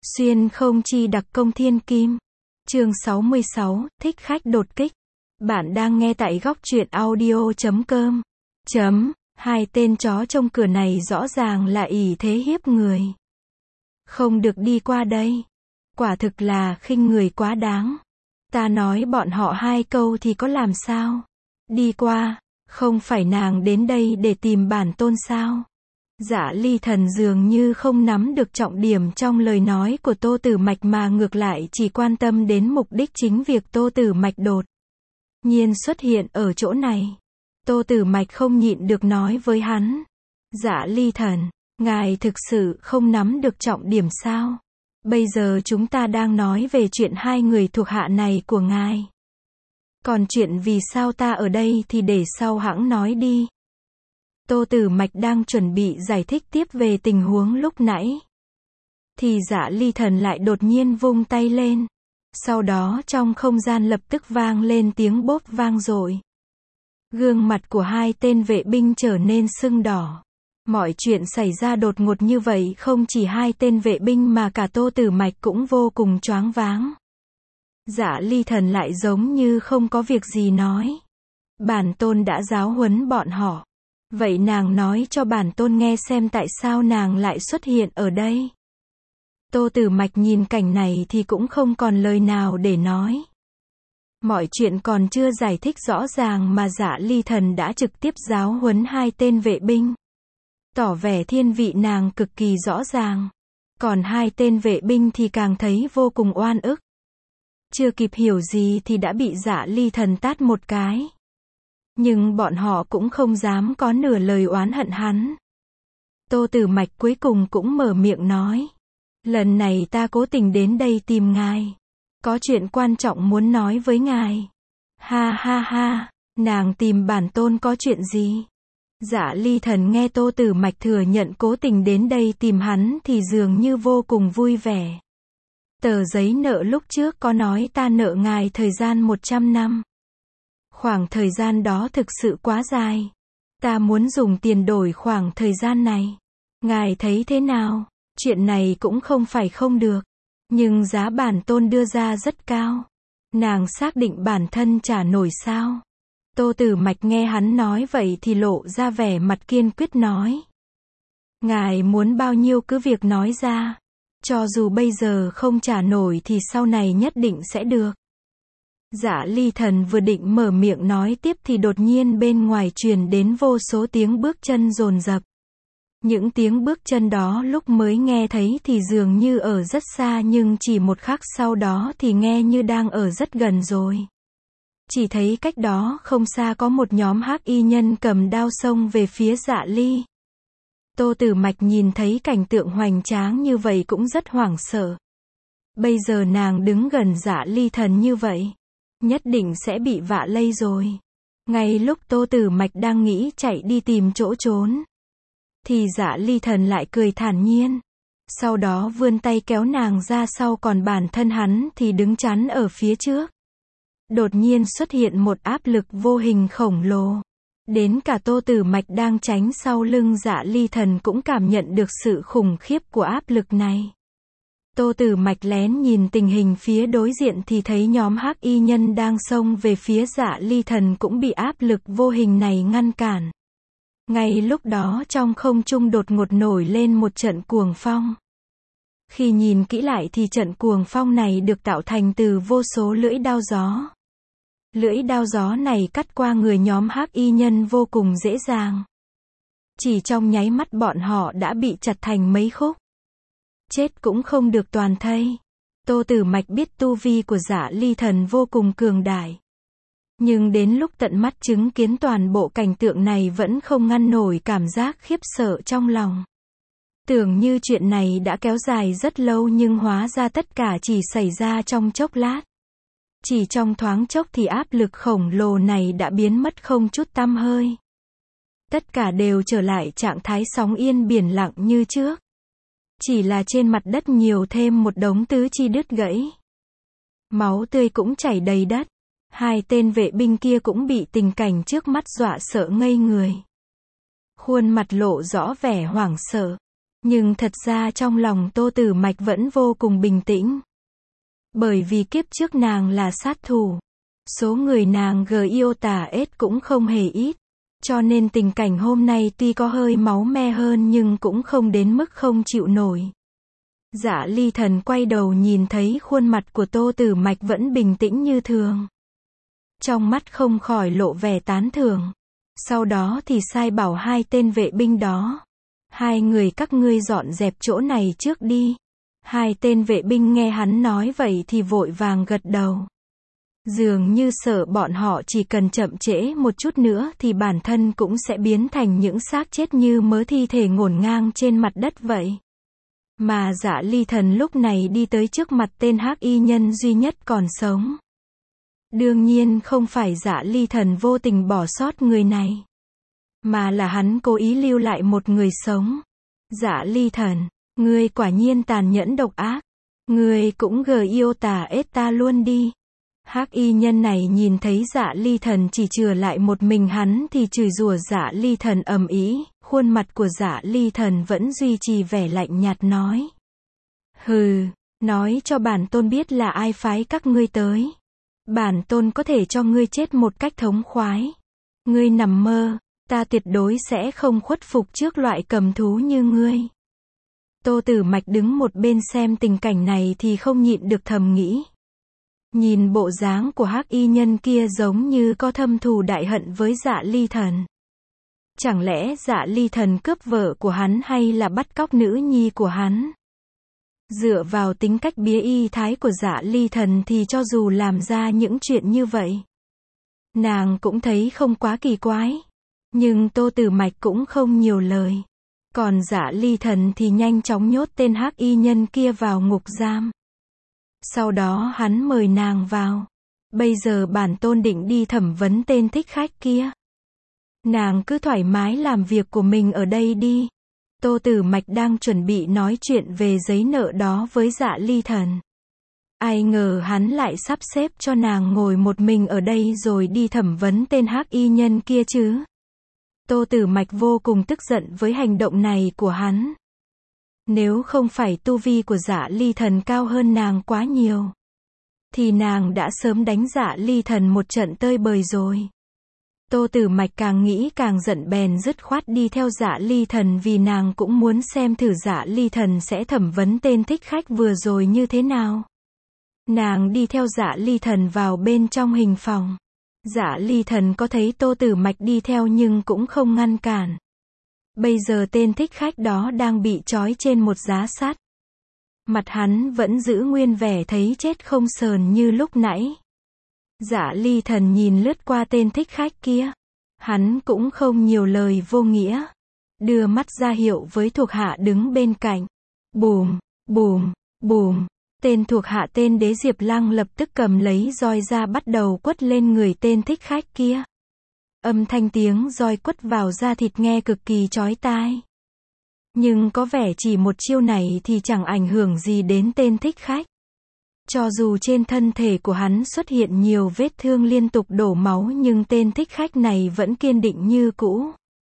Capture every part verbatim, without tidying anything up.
Xuyên không chi đặc công thiên kim. Chương sáu mươi sáu, thích khách đột kích. Bạn đang nghe tại góc truyện audio chấm com. Chấm, hai tên chó trong cửa này rõ ràng là ỷ thế hiếp người. Không được đi qua đây. Quả thực là khinh người quá đáng. Ta nói bọn họ hai câu thì có làm sao? Đi qua, không phải nàng đến đây để tìm bản tôn sao? Dạ Ly Thần dường như không nắm được trọng điểm trong lời nói của Tô Tử Mạch mà ngược lại chỉ quan tâm đến mục đích chính việc Tô Tử Mạch đột nhiên xuất hiện ở chỗ này. Tô Tử Mạch không nhịn được nói với hắn. Dạ Ly Thần, ngài thực sự không nắm được trọng điểm sao? Bây giờ chúng ta đang nói về chuyện hai người thuộc hạ này của ngài. Còn chuyện vì sao ta ở đây thì để sau hãng nói đi. Tô Tử Mạch đang chuẩn bị giải thích tiếp về tình huống lúc nãy. Thì Dạ Ly Thần lại đột nhiên vung tay lên. Sau đó trong không gian lập tức vang lên tiếng bốp vang dội. Gương mặt của hai tên vệ binh trở nên sưng đỏ. Mọi chuyện xảy ra đột ngột như vậy không chỉ hai tên vệ binh mà cả Tô Tử Mạch cũng vô cùng choáng váng. Dạ Ly Thần lại giống như không có việc gì nói. Bản tôn đã giáo huấn bọn họ. Vậy nàng nói cho bản tôn nghe xem tại sao nàng lại xuất hiện ở đây. Tô Tử Mạch nhìn cảnh này thì cũng không còn lời nào để nói. Mọi chuyện còn chưa giải thích rõ ràng mà Dạ Ly Thần đã trực tiếp giáo huấn hai tên vệ binh. Tỏ vẻ thiên vị nàng cực kỳ rõ ràng. Còn hai tên vệ binh thì càng thấy vô cùng oan ức. Chưa kịp hiểu gì thì đã bị Dạ Ly Thần tát một cái. Nhưng bọn họ cũng không dám có nửa lời oán hận hắn. Tô Tử Mạch cuối cùng cũng mở miệng nói. Lần này ta cố tình đến đây tìm ngài. Có chuyện quan trọng muốn nói với ngài. Ha ha ha, nàng tìm bản tôn có chuyện gì? Dạ Ly Thần nghe Tô Tử Mạch thừa nhận cố tình đến đây tìm hắn thì dường như vô cùng vui vẻ. Tờ giấy nợ lúc trước có nói ta nợ ngài thời gian một trăm năm. Khoảng thời gian đó thực sự quá dài. Ta muốn dùng tiền đổi khoảng thời gian này. Ngài thấy thế nào? Chuyện này cũng không phải không được. Nhưng giá bản tôn đưa ra rất cao. Nàng xác định bản thân trả nổi sao? Tô Tử Mạch nghe hắn nói vậy thì lộ ra vẻ mặt kiên quyết nói. Ngài muốn bao nhiêu cứ việc nói ra. Cho dù bây giờ không trả nổi thì sau này nhất định sẽ được. Dạ Ly Thần vừa định mở miệng nói tiếp thì đột nhiên bên ngoài truyền đến vô số tiếng bước chân dồn dập. Những tiếng bước chân đó lúc mới nghe thấy thì dường như ở rất xa nhưng chỉ một khắc sau đó thì nghe như đang ở rất gần rồi. Chỉ thấy cách đó không xa có một nhóm hắc y nhân cầm đao xông về phía Dạ Ly. Tô Tử Mạch nhìn thấy cảnh tượng hoành tráng như vậy cũng rất hoảng sợ. Bây giờ nàng đứng gần Dạ Ly Thần như vậy, nhất định sẽ bị vạ lây rồi. Ngay lúc Tô Tử Mạch đang nghĩ chạy đi tìm chỗ trốn, thì Dạ Ly Thần lại cười thản nhiên. Sau đó vươn tay kéo nàng ra sau còn bản thân hắn thì đứng chắn ở phía trước. Đột nhiên xuất hiện một áp lực vô hình khổng lồ. Đến cả Tô Tử Mạch đang tránh sau lưng Dạ Ly Thần cũng cảm nhận được sự khủng khiếp của áp lực này. Tô Tử Mạch lén nhìn tình hình phía đối diện thì thấy nhóm hắc y nhân đang xông về phía Dạ Ly Thần cũng bị áp lực vô hình này ngăn cản. Ngay lúc đó trong không trung đột ngột nổi lên một trận cuồng phong. Khi nhìn kỹ lại thì trận cuồng phong này được tạo thành từ vô số lưỡi đao gió. Lưỡi đao gió này cắt qua người nhóm hắc y nhân vô cùng dễ dàng. Chỉ trong nháy mắt bọn họ đã bị chặt thành mấy khúc. Chết cũng không được toàn thây. Tô Tử Mạch biết tu vi của Dạ Ly Thần vô cùng cường đại. Nhưng đến lúc tận mắt chứng kiến toàn bộ cảnh tượng này vẫn không ngăn nổi cảm giác khiếp sợ trong lòng. Tưởng như chuyện này đã kéo dài rất lâu nhưng hóa ra tất cả chỉ xảy ra trong chốc lát. Chỉ trong thoáng chốc thì áp lực khổng lồ này đã biến mất không chút tăm hơi. Tất cả đều trở lại trạng thái sóng yên biển lặng như trước. Chỉ là trên mặt đất nhiều thêm một đống tứ chi đứt gãy. Máu tươi cũng chảy đầy đất. Hai tên vệ binh kia cũng bị tình cảnh trước mắt dọa sợ ngây người. Khuôn mặt lộ rõ vẻ hoảng sợ. Nhưng thật ra trong lòng Tô Tử Mạch vẫn vô cùng bình tĩnh. Bởi vì kiếp trước nàng là sát thủ. Số người nàng gờ yêu tà ết cũng không hề ít. Cho nên tình cảnh hôm nay tuy có hơi máu me hơn nhưng cũng không đến mức không chịu nổi. Dạ Ly Thần quay đầu nhìn thấy khuôn mặt của Tô Tử Mạch vẫn bình tĩnh như thường. Trong mắt không khỏi lộ vẻ tán thưởng. Sau đó thì sai bảo hai tên vệ binh đó. Hai người các ngươi dọn dẹp chỗ này trước đi. Hai tên vệ binh nghe hắn nói vậy thì vội vàng gật đầu. Dường như sợ bọn họ chỉ cần chậm trễ một chút nữa thì bản thân cũng sẽ biến thành những xác chết như mớ thi thể ngổn ngang trên mặt đất vậy. Mà Dạ Ly Thần lúc này đi tới trước mặt tên hắc y nhân duy nhất còn sống. Đương nhiên không phải Dạ Ly Thần vô tình bỏ sót người này. Mà là hắn cố ý lưu lại một người sống. Dạ Ly Thần, ngươi quả nhiên tàn nhẫn độc ác. Ngươi cũng gờ yêu tà ết ta luôn đi. Hắc y nhân này nhìn thấy Dạ Ly Thần chỉ chừa lại một mình hắn thì chửi rủa Dạ Ly Thần ầm ĩ. Khuôn mặt của Dạ Ly Thần vẫn duy trì vẻ lạnh nhạt nói. Hừ, nói cho bản tôn biết là ai phái các ngươi tới. Bản tôn có thể cho ngươi chết một cách thống khoái. Ngươi nằm mơ, ta tuyệt đối sẽ không khuất phục trước loại cầm thú như ngươi. Tô Tử Mạch đứng một bên xem tình cảnh này thì không nhịn được thầm nghĩ. Nhìn bộ dáng của hắc y nhân kia giống như có thâm thù đại hận với Dạ Ly Thần. Chẳng lẽ Dạ Ly Thần cướp vợ của hắn hay là bắt cóc nữ nhi của hắn? Dựa vào tính cách bía y thái của Dạ Ly Thần thì cho dù làm ra những chuyện như vậy, nàng cũng thấy không quá kỳ quái. Nhưng Tô Tử Mạch cũng không nhiều lời. Còn Dạ Ly Thần thì nhanh chóng nhốt tên hắc y nhân kia vào ngục giam. Sau đó hắn mời nàng vào. Bây giờ bản tôn định đi thẩm vấn tên thích khách kia. Nàng cứ thoải mái làm việc của mình ở đây đi. Tô Tử Mạch đang chuẩn bị nói chuyện về giấy nợ đó với Dạ Ly Thần. Ai ngờ hắn lại sắp xếp cho nàng ngồi một mình ở đây rồi đi thẩm vấn tên hắc y nhân kia chứ. Tô Tử Mạch vô cùng tức giận với hành động này của hắn. Nếu không phải tu vi của Dạ Ly Thần cao hơn nàng quá nhiều, thì nàng đã sớm đánh Dạ Ly Thần một trận tơi bời rồi. Tô Tử Mạch càng nghĩ càng giận bèn dứt khoát đi theo Dạ Ly Thần vì nàng cũng muốn xem thử Dạ Ly Thần sẽ thẩm vấn tên thích khách vừa rồi như thế nào. Nàng đi theo Dạ Ly Thần vào bên trong hình phòng. Dạ Ly Thần có thấy Tô Tử Mạch đi theo nhưng cũng không ngăn cản. Bây giờ tên thích khách đó đang bị trói trên một giá sắt. Mặt hắn vẫn giữ nguyên vẻ thấy chết không sờn như lúc nãy. Dạ Ly Thần nhìn lướt qua tên thích khách kia. Hắn cũng không nhiều lời vô nghĩa. Đưa mắt ra hiệu với thuộc hạ đứng bên cạnh. Bùm, bùm, bùm. Tên thuộc hạ tên Đế Diệp Lăng lập tức cầm lấy roi ra bắt đầu quất lên người tên thích khách kia. Âm thanh tiếng roi quất vào da thịt nghe cực kỳ chói tai. Nhưng có vẻ chỉ một chiêu này thì chẳng ảnh hưởng gì đến tên thích khách. Cho dù trên thân thể của hắn xuất hiện nhiều vết thương liên tục đổ máu nhưng tên thích khách này vẫn kiên định như cũ.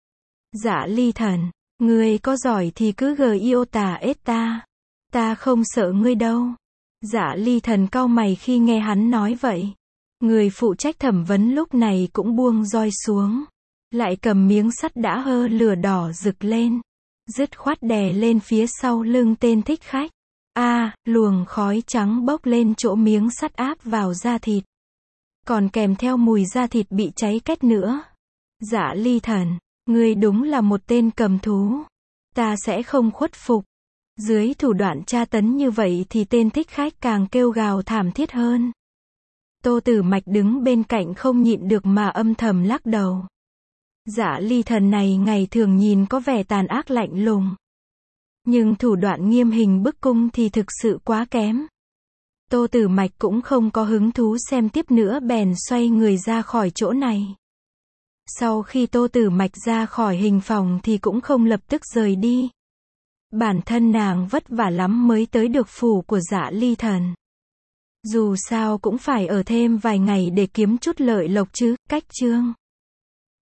Dạ Ly Thần, ngươi có giỏi thì cứ gờ yêu tà ết ta. Ta không sợ ngươi đâu. Dạ Ly Thần cau mày khi nghe hắn nói vậy. Người phụ trách thẩm vấn lúc này cũng buông roi xuống. Lại cầm miếng sắt đã hơ lửa đỏ rực lên. Dứt khoát đè lên phía sau lưng tên thích khách. A, à, luồng khói trắng bốc lên chỗ miếng sắt áp vào da thịt. Còn kèm theo mùi da thịt bị cháy két nữa. Dạ Ly Thần, ngươi đúng là một tên cầm thú. Ta sẽ không khuất phục. Dưới thủ đoạn tra tấn như vậy thì tên thích khách càng kêu gào thảm thiết hơn. Tô Tử Mạch đứng bên cạnh không nhịn được mà âm thầm lắc đầu. Dạ Ly Thần này ngày thường nhìn có vẻ tàn ác lạnh lùng. Nhưng thủ đoạn nghiêm hình bức cung thì thực sự quá kém. Tô Tử Mạch cũng không có hứng thú xem tiếp nữa bèn xoay người ra khỏi chỗ này. Sau khi Tô Tử Mạch ra khỏi hình phòng thì cũng không lập tức rời đi. Bản thân nàng vất vả lắm mới tới được phủ của Dạ Ly Thần. Dù sao cũng phải ở thêm vài ngày để kiếm chút lợi lộc chứ, cách chương.